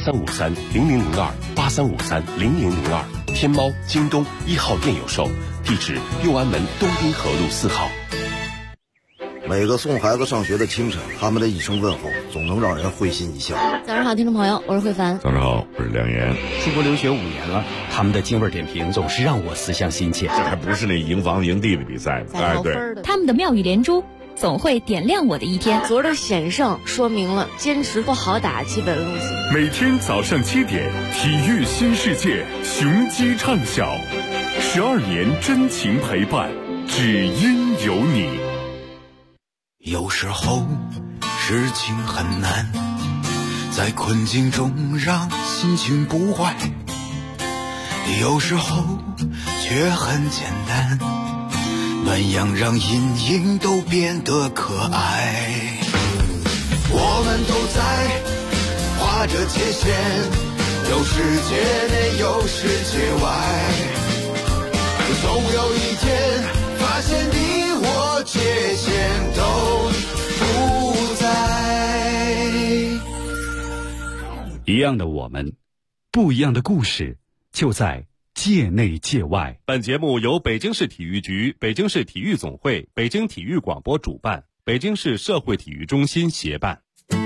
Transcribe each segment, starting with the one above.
83530002，83530002，天猫、京东1号店有售，地址右安门东滨河路4号。 每个送孩子上学的清晨，他们的一声问候总能让人会心一笑。 早上好，听众朋友，我是慧凡。 早上好，我是梁岩。 出国留学5年了，他们的京味点评总是让我思乡心切。 这还不是那赢房赢地的比赛吗？ 哎，对， 他们的妙语连珠总会点亮我的一天。 昨儿的险胜说明了坚持不好打基本路线。 每天早上7点，体育新世界，雄鸡唱晓，12年真情陪伴，只因有你。 有时候事情很难，在困境中让心情不坏，有时候却很简单，暖阳让阴影都变得可爱。我们都在画着界限，有世界内有世界外，总有一天发现你我界限都不在。 一样的我们，不一样的故事，就在界内界外。 本节目由北京市体育局、北京市体育总会、北京体育广播主办，北京市社会体育中心协办。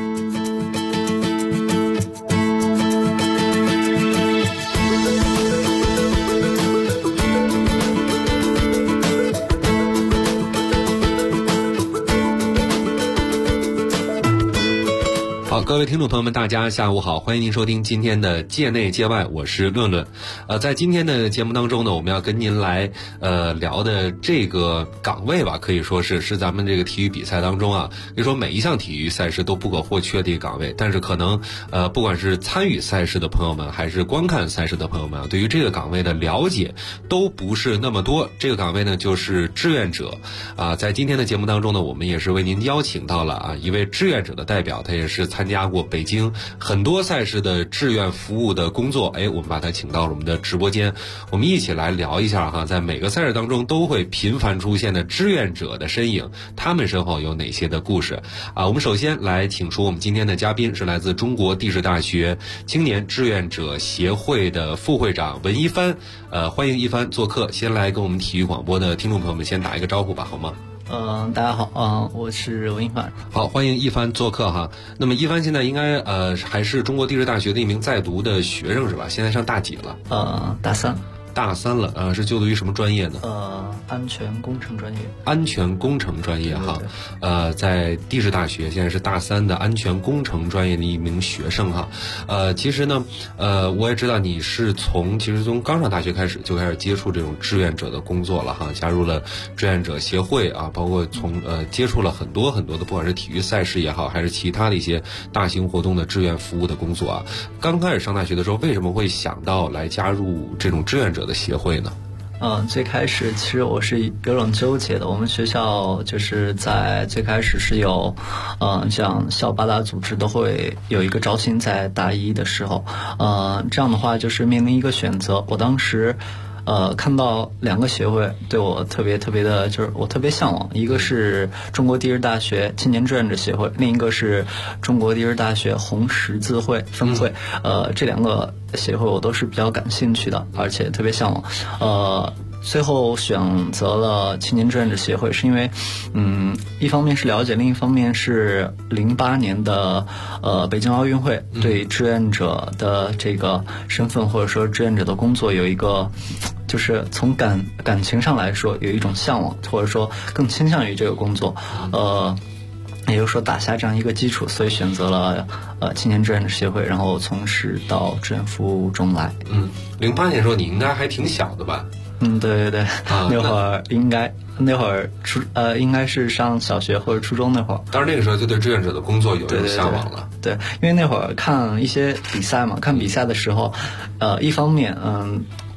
好，各位听众朋友们，大家下午好，欢迎您收听今天的界内界外，我是论论。在今天的节目当中呢，我们要跟您来聊的这个岗位吧，可以说是咱们这个体育比赛当中啊，可以说每一项体育赛事都不可或缺的一个岗位。但是可能不管是参与赛事的朋友们，还是观看赛事的朋友们，对于这个岗位的了解都不是那么多。这个岗位呢，就是志愿者啊。在今天的节目当中呢，我们也是为您邀请到了一位志愿者的代表，他也是参加过北京很多赛事的志愿服务的工作。我们把他请到了我们的直播间，我们一起来聊一下哈，在每个赛事当中都会频繁出现的志愿者的身影，他们身后有哪些的故事啊？我们首先来请出我们今天的嘉宾，是来自中国地质大学青年志愿者协会的副会长文一帆。欢迎一帆做客，先来跟我们体育广播的听众朋友们先打一个招呼吧，好吗？ 大家好，我是文一帆。 好，欢迎一帆做客哈。那么一帆现在应该还是中国地质大学的一名在读的学生是吧？现在上大几了？大三了，是就读于什么专业呢？ 安全工程专业。 安全工程专业哈，在地质大学现在是大三的安全工程专业的一名学生哈。其实呢，我也知道你是从刚上大学开始就开始接触这种志愿者的工作了哈，加入了志愿者协会啊，包括接触了很多的，不管是体育赛事也好，还是其他的一些大型活动的志愿服务的工作啊。刚开始上大学的时候，为什么会想到来加入这种志愿者的协会呢？ 最开始其实我是有种纠结的。我们学校就是在最开始是有，像校八大组织都会有一个招新，在大一的时候，这样的话就是面临一个选择。我当时看到2个协会对我特别的，就是我特别向往，一个是中国地质大学青年志愿者协会，另一个是中国地质大学红十字会分会。这2个协会我都是比较感兴趣的，而且特别向往。最后选择了青年志愿者协会，是因为一方面是了解，另一方面是08年的北京奥运会对志愿者的这个身份或者说志愿者的工作有一个，就是从感情上来说有一种向往，或者说更倾向于这个工作。也就是说打下这样一个基础，所以选择了青年志愿者协会，然后从事到志愿服务中来。 08年的时候你应该还挺小的吧？ 对，那会儿应该是上小学或者初中那会儿。 当然那个时候就对志愿者的工作有一种向往了。 对，因为那会儿看一些比赛嘛，看比赛的时候，一方面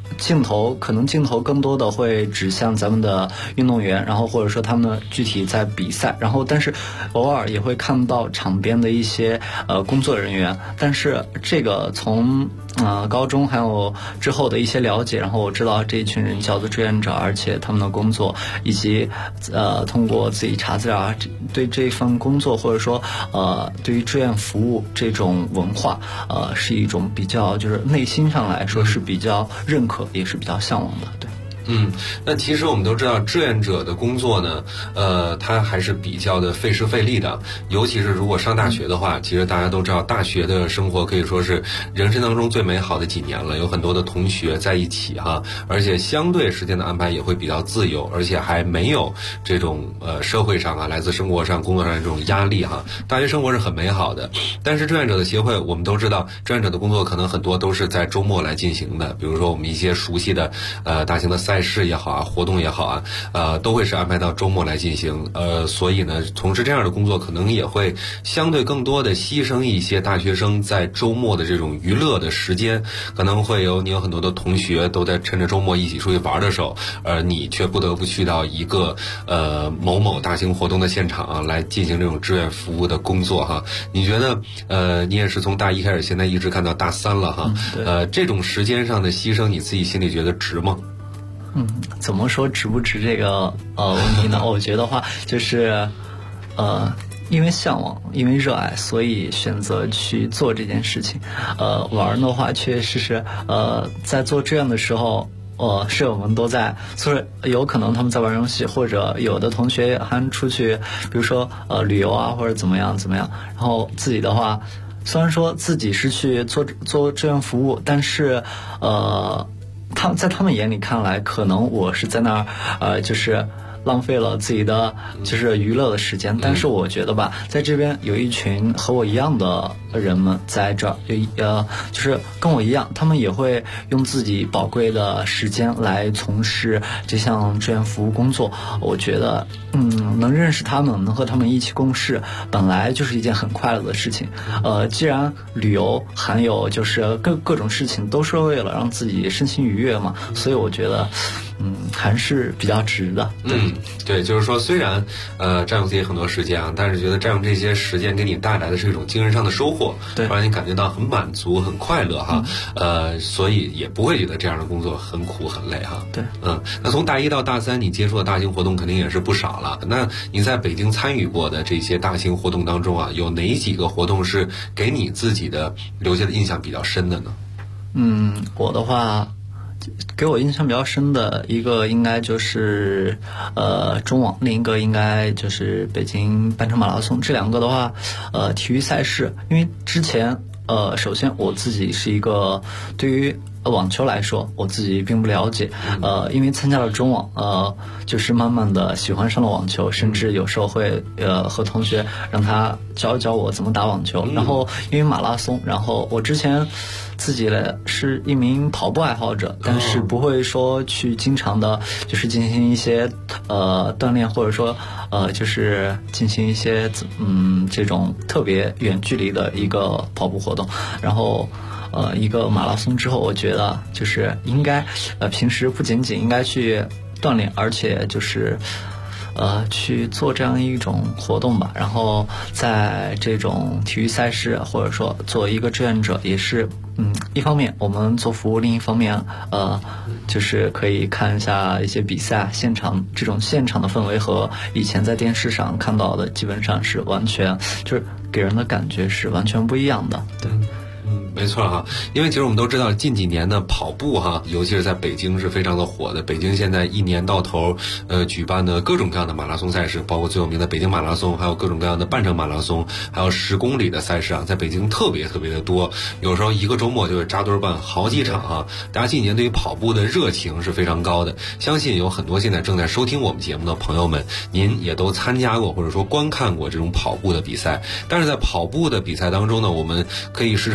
镜头更多的会指向咱们的运动员，然后或者说他们具体在比赛，然后但是偶尔也会看到场边的一些工作人员。但是这个从高中还有之后的一些了解，然后我知道这一群人叫做志愿者，而且他们的工作以及通过自己查资料啊，对这份工作或者说对于志愿服务这种文化是一种比较就是内心上来说是比较认可，也是比较向往的。对。 那其实我们都知道，志愿者的工作呢，它还是比较的费时费力的。尤其是如果上大学的话，其实大家都知道，大学的生活可以说是人生当中最美好的几年了。有很多的同学在一起哈，而且相对时间的安排也会比较自由，而且还没有这种社会上来自生活上、工作上的这种压力哈。大学生活是很美好的。但是志愿者的协会，我们都知道，志愿者的工作可能很多都是在周末来进行的。比如说我们一些熟悉的大型的赛事也好啊，活动也好啊，都会是安排到周末来进行。所以呢，从事这样的工作可能也会相对更多的牺牲一些大学生在周末的这种娱乐的时间。可能会你有很多的同学都在趁着周末一起出去玩的时候，你却不得不去到一个某某大型活动的现场来进行这种志愿服务的工作哈。你觉得你也是从大一开始，现在一直看到大三了哈，这种时间上的牺牲，你自己心里觉得值吗？ 怎么说值不值这个问题呢？我觉得话就是因为向往，因为热爱，所以选择去做这件事情。玩的话确实是在做这样的时候，室友们都在，所以有可能他们在玩游戏，或者有的同学还出去，比如说旅游啊，或者怎么样。然后自己的话，虽然说自己是去做志愿服务，但是在他们眼里看来，可能我是在那儿就是浪费了自己的就是娱乐的时间。但是我觉得吧，在这边有一群和我一样的人们在这儿，就是跟我一样，他们也会用自己宝贵的时间来从事这项志愿服务工作。我觉得能认识他们，能和他们一起共事，本来就是一件很快乐的事情。既然旅游还有就是各种事情都是为了让自己身心愉悦嘛，所以我觉得还是比较值的。 对，就是说虽然占用自己很多时间啊，但是觉得占用这些时间给你带来的是一种精神上的收获，让你感觉到很满足、很快乐哈。所以也不会觉得这样的工作很苦很累哈。 对， 那从大一到大三，你接触的大型活动肯定也是不少了。那你在北京参与过的这些大型活动当中啊，有哪几个活动是给你自己的留下的印象比较深的呢？ 我的话，给我印象比较深的一个应该就是中网，另一个应该就是北京半程马拉松。这两个的话，体育赛事，因为之前首先我自己是一个对于网球来说我自己并不了解，因为参加了中网，就是慢慢的喜欢上了网球，甚至有时候会和同学让他教教我怎么打网球。然后因为马拉松，然后我之前自己是一名跑步爱好者，但是不会说去经常的就是进行一些锻炼，或者说就是进行一些这种特别远距离的一个跑步活动。然后一个马拉松之后，我觉得就是应该平时不仅仅应该去锻炼，而且就是去做这样一种活动吧。然后在这种体育赛事，或者说做一个志愿者，也是一方面我们做服务，另一方面就是可以看一下一些比赛现场，这种现场的氛围和以前在电视上看到的基本上是完全就是给人的感觉是完全不一样的。对。 没错哈，因为其实我们都知道近几年的跑步哈，尤其是在北京是非常的火的。北京现在一年到头举办的各种各样的马拉松赛事，包括最有名的北京马拉松，还有各种各样的半程马拉松，还有10公里的赛事啊，在北京特别的多。有时候一个周末就会扎堆办好几场哈。大家近年对于跑步的热情是非常高的，相信有很多现在正在收听我们节目的朋友们，您也都参加过或者说观看过这种跑步的比赛。但是在跑步的比赛当中呢，我们可以时常见到志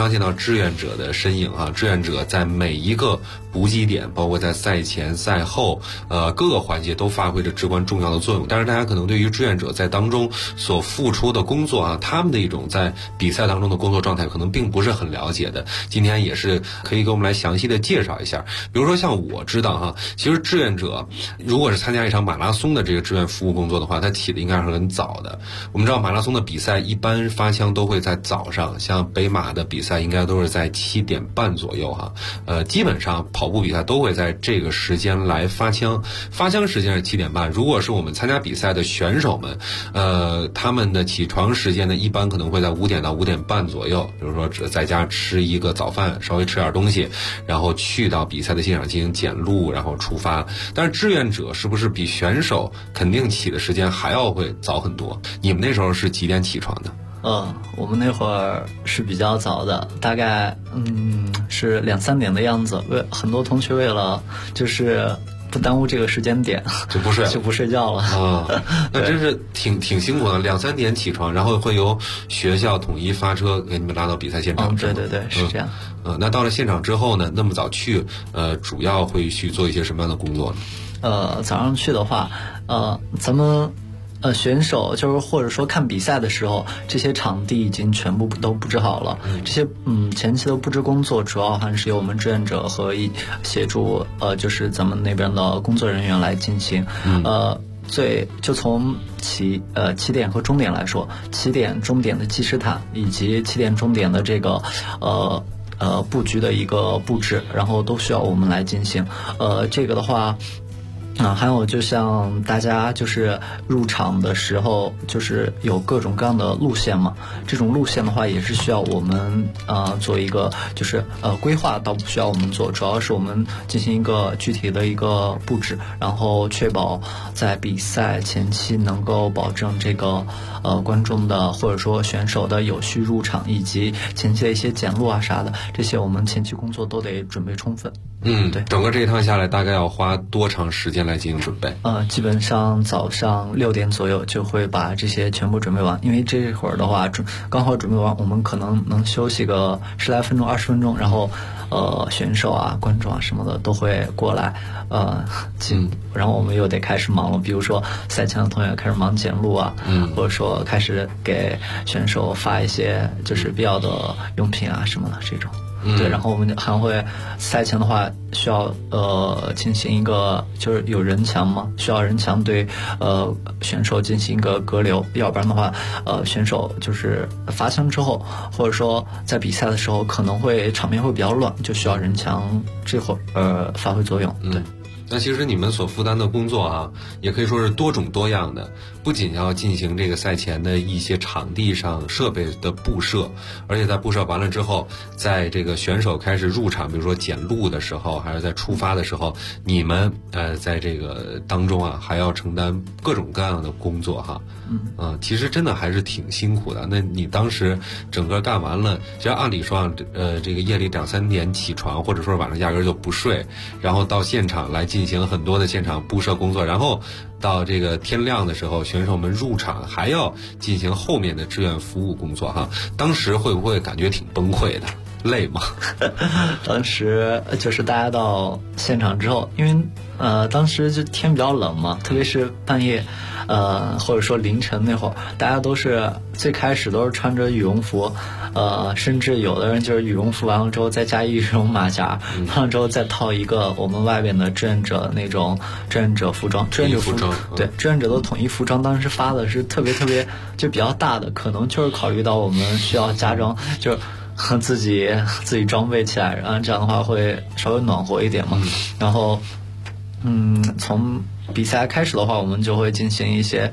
志愿者的身影啊，志愿者在每一个补给点，包括在赛前赛后各个环节都发挥着至关重要的作用。但是大家可能对于志愿者在当中所付出的工作啊，他们的一种在比赛当中的工作状态可能并不是很了解的，今天也是可以给我们来详细的介绍一下。比如说像我知道哈，其实志愿者如果是参加一场马拉松的这个志愿服务工作的话，他起的应该是很早的。我们知道马拉松的比赛一般发枪都会在早上，像北马的比赛应该都是在7点半左右哈。基本上跑步比赛都会在这个时间来发枪，发枪时间是7点半。如果是我们参加比赛的选手们，他们的起床时间呢，一般可能会在5点到5点半左右，比如说在家吃一个早饭，稍微吃点东西，然后去到比赛的现场进行检录，然后出发。但是志愿者是不是比选手肯定起的时间还要会早很多？你们那时候是几点起床的？ 我们那会儿是比较早的，大概是2、3点的样子。很多同学为了就是不耽误这个时间点， 就不睡觉了啊。那真是挺辛苦的，2、3点起床，然后会由学校统一发车给你们拉到比赛现场。 对，是这样。 那到了现场之后呢，那么早去，主要会去做一些什么样的工作呢？ 早上去的话，咱们选手就是或者说看比赛的时候，这些场地已经全部都布置好了。这些前期的布置工作主要还是由我们志愿者和协助就是咱们那边的工作人员来进行。就从起点和终点来说，起点终点的计时塔以及起点终点的这个布局的一个布置，然后都需要我们来进行。这个的话还有就像大家就是入场的时候，就是有各种各样的路线嘛，这种路线的话也是需要我们做一个就是规划，倒不需要我们做，主要是我们进行一个具体的一个布置，然后确保在比赛前期能够保证这个观众的或者说选手的有序入场，以及前期的一些检录啊啥的，这些我们前期工作都得准备充分。 对，整个这一趟下来大概要花多长时间来进行准备？ 基本上早上6点左右就会把这些全部准备完，因为这会儿的话刚好准备完，我们可能能休息个10来分钟、20分钟，然后选手啊、观众啊什么的都会过来，然后我们又得开始忙了，比如说赛前的同学开始忙检录啊，或者说开始给选手发一些就是必要的用品啊什么的这种。对，然后我们还会赛前的话需要进行一个就是有人墙嘛，需要人墙对选手进行一个隔留，要不然的话选手就是发枪之后，或者说在比赛的时候可能会场面会比较乱，就需要人墙这会儿发挥作用。对。 那其实你们所负担的工作啊，也可以说是多种多样的，不仅要进行这个赛前的一些场地上设备的布设，而且在布设完了之后，在这个选手开始入场，比如说检录的时候，还是在出发的时候，你们在这个当中啊，还要承担各种各样的工作哈。其实真的还是挺辛苦的。那你当时整个干完了，其实按理说这个夜里2、3点起床，或者说晚上压根就不睡，然后到现场来进行很多的现场布设工作，然后到这个天亮的时候，选手们入场还要进行后面的志愿服务工作哈。当时会不会感觉挺崩溃的？累吗？ 当时就是大家到现场之后，因为当时就天比较冷嘛，特别是半夜或者说凌晨那会儿，大家都是最开始都是穿着羽绒服，甚至有的人就是羽绒服完了之后再加一羽绒马甲，完了之后再套一个我们外边的志愿者那种志愿者服装，志愿者服装，对，志愿者的统一服装当时发的是特别就比较大的，可能就是考虑到我们需要加装，就是自己装备起来，然后这样的话会稍微暖和一点嘛。然后从比赛开始的话，我们就会进行一些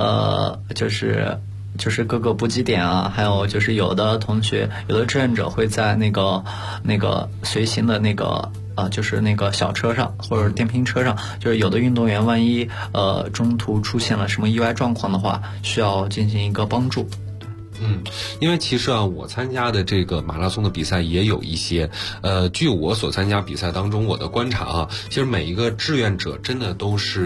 就是各个补给点啊，还有就是有的同学有的志愿者会在那个随行的那个就是那个小车上或者电瓶车上，就是有的运动员万一中途出现了什么意外状况的话，需要进行一个帮助。 因为其实啊，我参加的这个马拉松的比赛也有一些，据我所参加比赛当中我的观察啊，其实每一个志愿者真的都是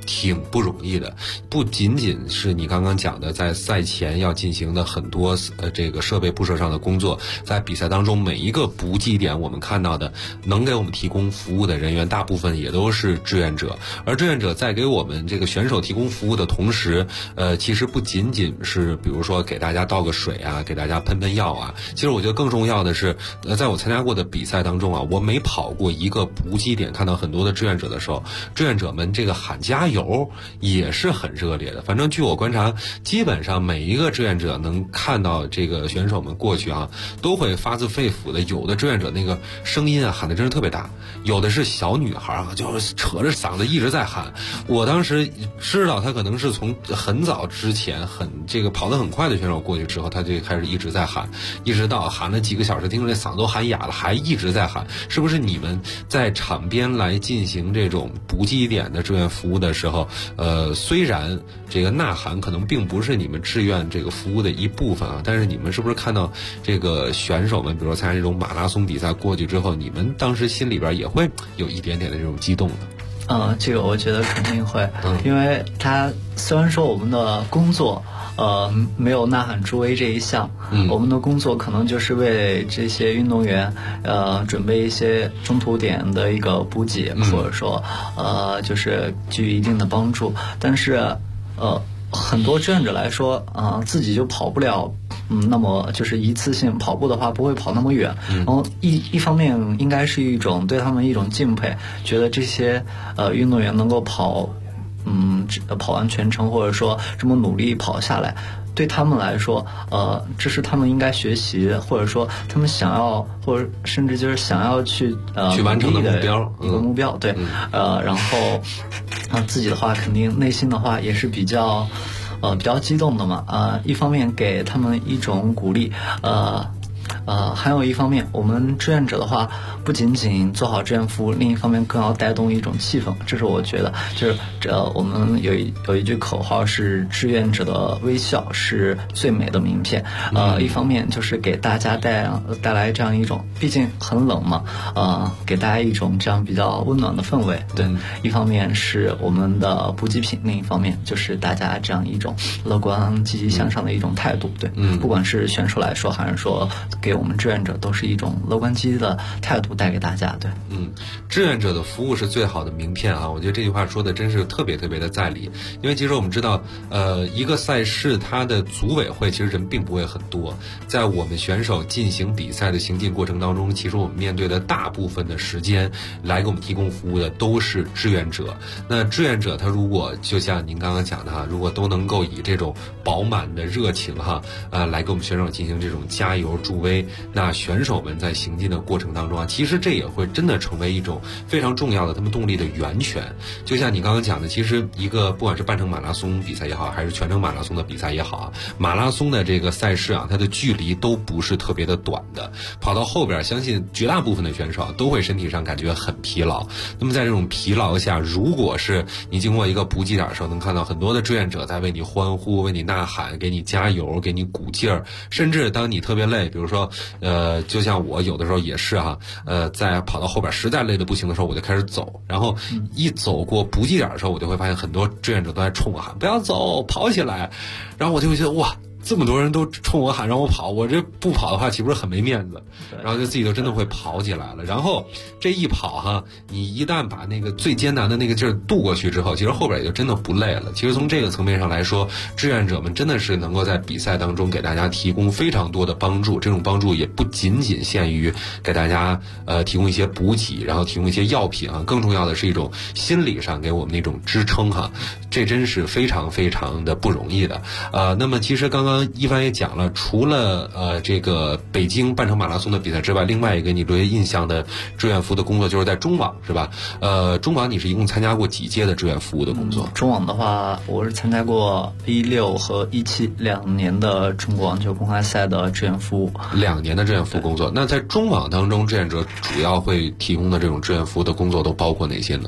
挺不容易的，不仅仅是你刚刚讲的在赛前要进行的很多这个设备布设上的工作，在比赛当中每一个补给点我们看到的能给我们提供服务的人员大部分也都是志愿者，而志愿者在给我们这个选手提供服务的同时，其实不仅仅是比如说给大家倒个水啊，给大家喷喷药啊，其实我觉得更重要的是在我参加过的比赛当中啊，我每跑过一个补给点，看到很多的志愿者的时候，志愿者们这个喊加油也是很热烈的。反正据我观察，基本上每一个志愿者能看到这个选手们过去啊，都会发自肺腑的，有的志愿者那个声音啊喊的真是特别大，有的是小女孩啊，就是扯着嗓子一直在喊。我当时知道他可能是从很早之前这个跑得很快的选手过去之后，他就开始一直在喊，一直到喊了几个小时，听着这嗓子都喊哑了，还一直在喊。是不是你们在场边来进行这种补给点的志愿服务的时候，虽然这个呐喊可能并不是你们志愿这个服务的一部分啊，但是你们是不是看到这个选手们，比如说参加这种马拉松比赛过去之后，你们当时心里边也会有一点点的这种激动的？ 这个我觉得肯定会，因为他虽然说我们的工作没有呐喊助威这一项，我们的工作可能就是为这些运动员准备一些中途点的一个补给，或者说就是给予一定的帮助，但是很多志愿者来说自己就跑不了那么就是一次性跑步的话不会跑那么远，然后一方面应该是一种对他们一种敬佩，觉得这些运动员能够跑完全程，或者说这么努力跑下来，对他们来说这是他们应该学习，或者说他们想要，或者甚至就是想要去完成的目标， 一个目标，对，然后自己的话肯定内心的话也是比较激动的嘛，一方面给他们一种鼓励，还有一方面，我们志愿者的话，不仅仅做好志愿服务，另一方面更要带动一种气氛。这是我觉得，就是我们有一句口号是“志愿者的微笑是最美的名片”。一方面就是给大家带来这样一种，毕竟很冷嘛，给大家一种这样比较温暖的氛围。对，一方面是我们的补给品，另一方面就是大家这样一种乐观、积极向上的一种态度。对，不管是选手来说，还是说给我们志愿者，都是一种乐观积极的态度带给大家。对， 志愿者的服务是最好的名片啊！我觉得这句话说的真是特别特别的在理，因为其实我们知道，一个赛事它的组委会其实人并不会很多，在我们选手进行比赛的行进过程当中，其实我们面对的大部分的时间来给我们提供服务的都是志愿者。那志愿者他如果就像您刚刚讲的哈，如果都能够以这种饱满的热情哈，来给我们选手进行这种加油助威，那选手们在行进的过程当中啊，其实这也会真的成为一种非常重要的他们动力的源泉。就像你刚刚讲的，其实一个不管是半程马拉松比赛也好，还是全程马拉松的比赛也好啊，马拉松的这个赛事啊，它的距离都不是特别的短的，跑到后边相信绝大部分的选手都会身体上感觉很疲劳。那么在这种疲劳下，如果是你经过一个补给点的时候，能看到很多的志愿者在为你欢呼，为你呐喊，给你加油，给你鼓劲儿，甚至当你特别累，比如说就像我有的时候也是哈，在跑到后边实在累得不行的时候，我就开始走，然后一走过补给点的时候，我就会发现很多志愿者都在冲我喊不要走，跑起来，然后我就会觉得哇，这么多人都冲我喊让我跑，我这不跑的话岂不是很没面子？然后就自己就真的会跑起来了。然后这一跑哈，你一旦把那个最艰难的那个劲儿渡过去之后，其实后边也就真的不累了。其实从这个层面上来说，志愿者们真的是能够在比赛当中给大家提供非常多的帮助。这种帮助也不仅仅限于给大家提供一些补给，然后提供一些药品啊，更重要的是一种心理上给我们那种支撑哈。这真是非常非常的不容易的。那么其实刚刚一帆也讲了，除了这个北京半程马拉松的比赛之外，另外一个你留下印象的志愿服的工作就是在中网，是吧？中网你是一共参加过几届的志愿服务的工作？ 中网的话，我是参加过16和17-2年的中国网球公开赛的志愿服务 ，2年的志愿服务工作。那在中网当中，志愿者主要会提供的这种志愿服务的工作都包括哪些呢？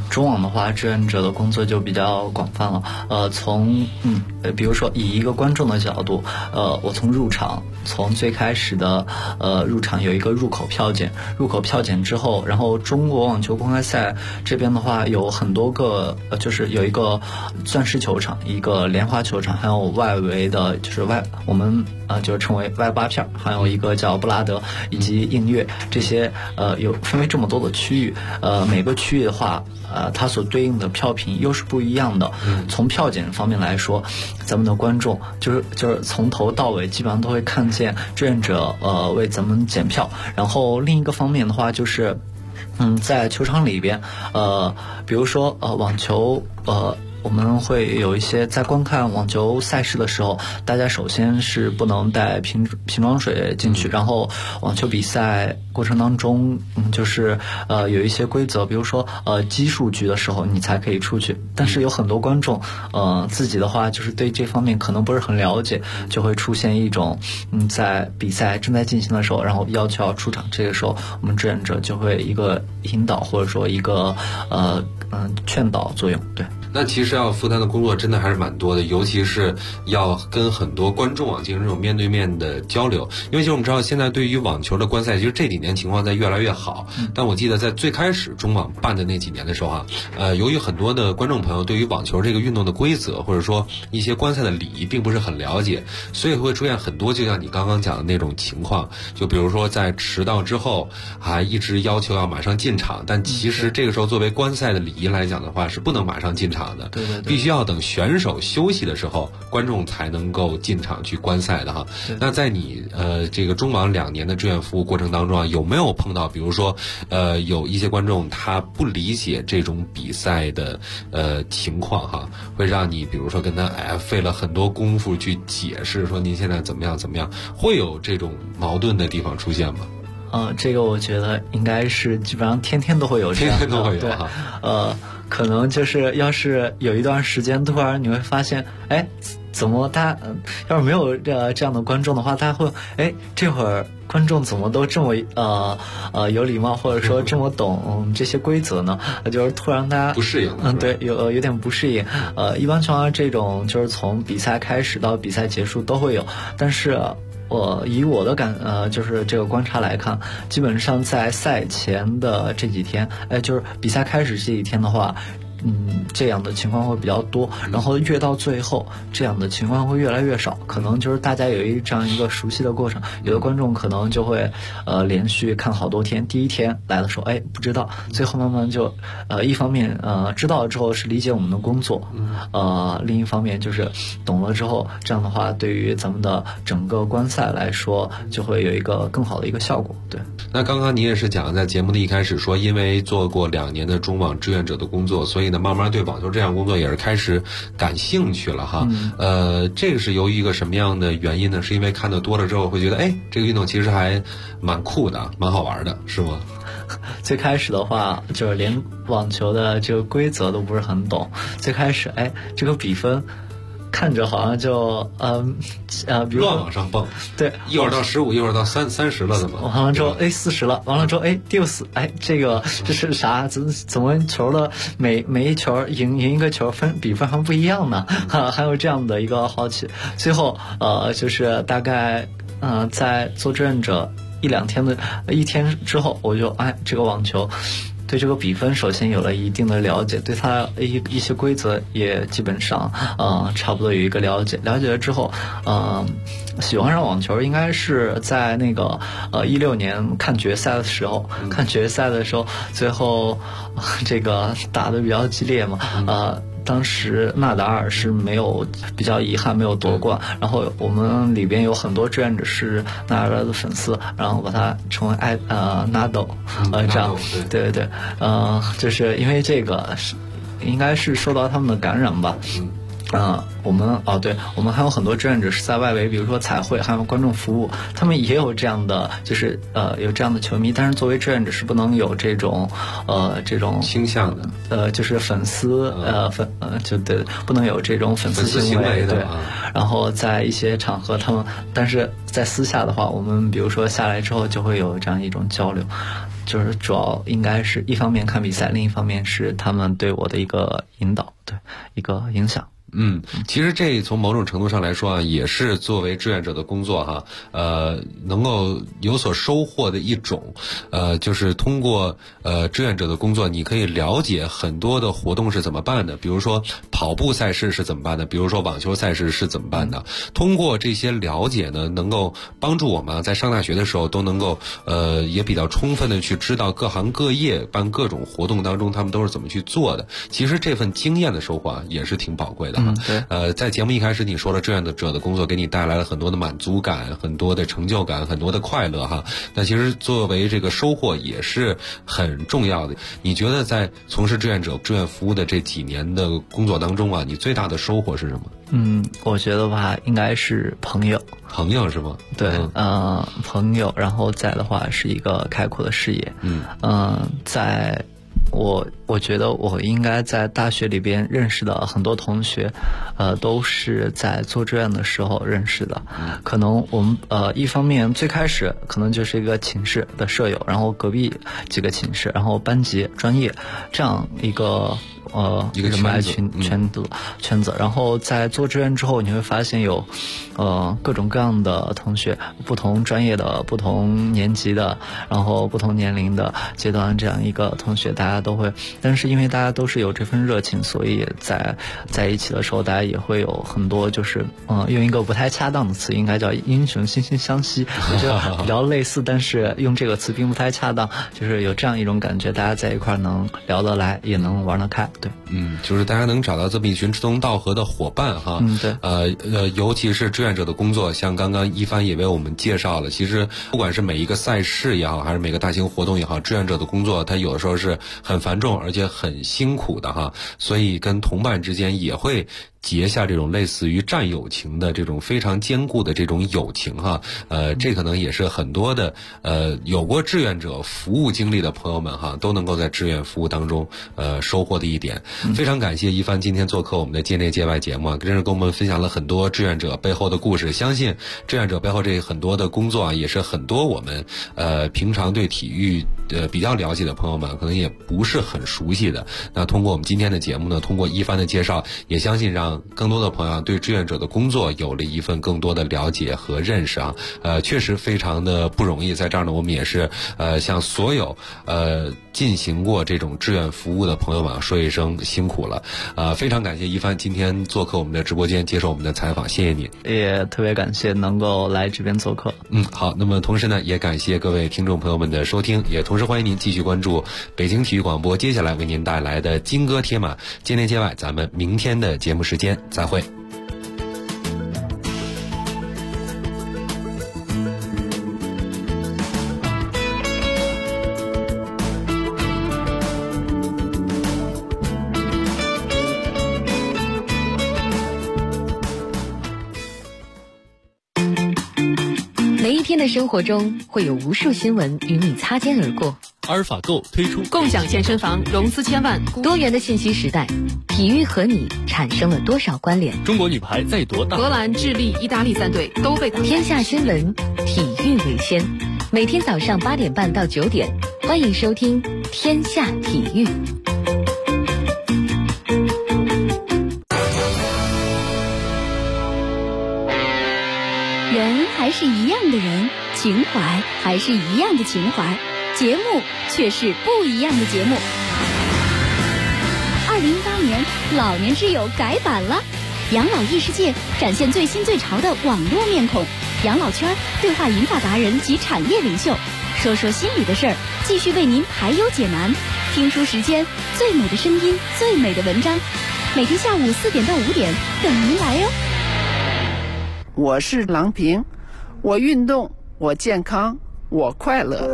中网的话，志愿者的工作就比较广泛了。比如说以一个观众的角度，我从入场，从最开始的入场有一个入口票检，入口票检之后，然后中国网球公开赛这边的话有很多个，就是有一个钻石球场，一个莲花球场，还有外围的就是我们就是称为外八片，还有一个叫布拉德以及映月，这些有分为这么多的区域，每个区域的话它所对应的票评又是不一样的。从票检方面来说，咱们的观众就是从头到尾基本上都会看见志愿者为咱们检票。然后另一个方面的话就是在球场里边比如说网球我们会有一些在观看网球赛事的时候，大家首先是不能带瓶装水进去，然后网球比赛过程当中就是有一些规则，比如说奇数局的时候你才可以出去，但是有很多观众自己的话就是对这方面可能不是很了解，就会出现一种在比赛正在进行的时候，然后要求要出场，这个时候我们志愿者就会一个引导或者说一个劝导作用。对， 那其实要负担的工作真的还是蛮多的，尤其是要跟很多观众进行这种面对面的交流。因为其实我们知道现在对于网球的观赛，其实这几年情况在越来越好，但我记得在最开始中网办的那几年的时候由于很多的观众朋友对于网球这个运动的规则或者说一些观赛的礼仪并不是很了解，所以会出现很多就像你刚刚讲的那种情况，就比如说在迟到之后还一直要求要马上进场，但其实这个时候作为观赛的礼仪来讲的话是不能马上进场的， 对， 必须要等选手休息的时候，观众才能够进场去观赛的哈。那在你这个中网2年的志愿服务过程当中有没有碰到，比如说有一些观众他不理解这种比赛的情况哈，会让你比如说跟他费了很多功夫去解释说您现在怎么样，会有这种矛盾的地方出现吗？ 这个我觉得应该是基本上天天都会有这样的， 天天都会有对，可能就是要是有一段时间突然你会发现，怎么要是没有这样的观众的话，大家会这会儿观众怎么都这么有礼貌，或者说这么懂这些规则呢？就是突然大家不适应， 对，有点不适应。一般情况下这种就是从比赛开始到比赛结束都会有，但是以我的就是这个观察来看，基本上在赛前的这几天，就是比赛开始这几天的话，这样的情况会比较多，然后越到最后，这样的情况会越来越少。可能就是大家有这样一个熟悉的过程，有的观众可能就会连续看好多天，第一天来的时候不知道，最后慢慢就一方面知道了之后是理解我们的工作，另一方面就是懂了之后，这样的话对于咱们的整个观赛来说就会有一个更好的一个效果。对， 那刚刚你也是讲在节目的一开始说，因为做过2年的中网志愿者的工作，所以呢慢慢对网球这项工作也是开始感兴趣了哈。这个是由于一个什么样的原因呢？是因为看得多了之后会觉得这个运动其实还蛮酷的，蛮好玩的，是吗？ 最开始的话就是连网球的这个规则都不是很懂，最开始这个比分看着好像就比如乱往上蹦， 对， 一会儿到15，一会儿到30了，怎么？ 完了之后40了，完了之后第4，这是啥？怎么球的每一球赢一个球比分还不一样呢？还有这样的一个好奇。最后就是大概在做志愿者一天之后，我就这个网球对这个比分首先有了一定的了解，对它一些规则也基本上差不多有一个了解了之后，喜欢上网球应该是在那个16年看决赛的时候，最后这个打得比较激烈嘛，当时纳达尔是比较遗憾没有夺冠，然后我们里边有很多志愿者是纳达尔的粉丝，然后把他称为纳豆，这样，对，就是因为这个应该是受到他们的感染吧。我们还有很多志愿者是在外围，比如说彩绘还有观众服务，他们也有这样的，就是有这样的球迷，但是作为志愿者是不能有这种倾向的，就是粉丝就对，不能有这种粉丝行为的。对，然后在一些场合但是在私下的话，我们比如说下来之后就会有这样一种交流。 就是主要应该是一方面看比赛，另一方面是他们对我的一个引导，对一个影响。 其实这从某种程度上来说啊，也是作为志愿者的工作哈，能够有所收获的一种，就是通过志愿者的工作，你可以了解很多的活动是怎么办的，比如说跑步赛事是怎么办的，比如说网球赛事是怎么办的。通过这些了解呢，能够帮助我们在上大学的时候都能够也比较充分的去知道各行各业办各种活动当中他们都是怎么去做的。其实这份经验的收获也是挺宝贵的。 对， 在节目一开始你说了志愿者的工作给你带来了很多的满足感，很多的成就感，很多的快乐哈。那其实作为这个收获也是很重要的。你觉得在从事志愿服务的这几年的工作当中啊，你最大的收获是什么？ 我觉得吧，应该是朋友是吗？对，朋友，然后再的话是一个开阔的视野。在我觉得我应该在大学里边认识的很多同学，都是在做志愿的时候认识的。可能我们一方面最开始可能就是一个寝室的舍友，然后隔壁几个寝室，然后班级、专业这样一个人脉圈子，然后在做志愿之后，你会发现有各种各样的同学，不同专业的、不同年级的，然后不同年龄的阶段这样一个同学，大家都会，但是因为大家都是有这份热情，所以在一起的时候，大家也会有很多就是用一个不太恰当的词，应该叫英雄惺惺相惜，我觉得比较类似，但是用这个词并不太恰当，就是有这样一种感觉，大家在一块能聊得来，也能玩得开。对， 就是大家能找到这么一群志同道合的伙伴哈。 对， 尤其是志愿者的工作，像刚刚一帆也为我们介绍了，其实不管是每一个赛事也好，还是每个大型活动也好，志愿者的工作它有的时候是很繁重而且很辛苦的哈，所以跟同伴之间也会结下这种类似于战友情的这种非常坚固的这种友情哈。这可能也是很多的有过志愿者服务经历的朋友们哈，都能够在志愿服务当中收获的一点。非常感谢一帆今天做客我们的界内界外节目，真是跟我们分享了很多志愿者背后的故事。相信志愿者背后这很多的工作啊，也是很多我们平常对体育比较了解的朋友们可能也不是很熟悉的。那通过我们今天的节目呢，通过一帆的介绍，也相信让更多的朋友对志愿者的工作有了一份更多的了解和认识啊。确实非常的不容易。在这儿呢，我们也是向所有进行过这种志愿服务的朋友们说一声辛苦了。非常感谢一帆今天做客我们的直播间接受我们的采访，谢谢你。 也特别感谢能够来这边做客。 好，那么同时呢，也感谢各位听众朋友们的收听，也同时欢迎您继续关注北京体育广播接下来为您带来的金戈铁马界内界外，咱们明天的节目时间再会。 每一天的生活中会有无数新闻与你擦肩而过。 阿尔法购推出共享健身房融资千万， 多元的信息时代，体育和你产生了多少关联？ 中国女排在多大？ 荷兰、智利、意大利3队都被天下新闻，体育为先。每天早上8点半到9点，欢迎收听《天下体育》。 人还是一样的人，情怀还是一样的情怀，节目却是不一样的节目。2018年，老年之友改版了，养老异世界展现最新最潮的网络面孔，养老圈对话银发达人及产业领袖，说说心里的事儿，继续为您排忧解难。听书时间，最美的声音，最美的文章，每天下午4点到5点等您来哟。 我是郎平，我运动，我健康，我快乐。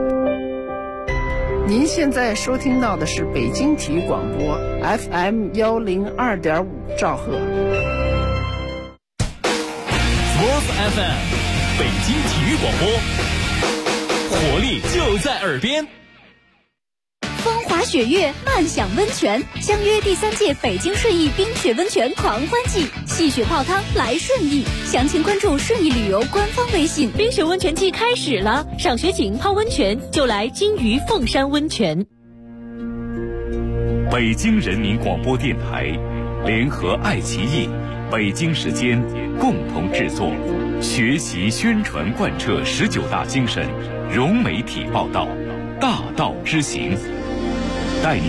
您现在收听到的是北京体育广播 FM102.5兆赫。 Sports FM， 北京体育广播，活力就在耳边。 风华洒雪月，慢享温泉，相约第3届北京顺义冰雪温泉狂欢季，戏雪泡汤来顺义，详情关注顺义旅游官方微信。 冰雪温泉季开始了，赏雪景泡温泉就来金鱼凤山温泉。 北京人民广播电台联合爱奇艺、北京时间共同制作，学习宣传贯彻19大精神，融媒体报道，大道之行，带您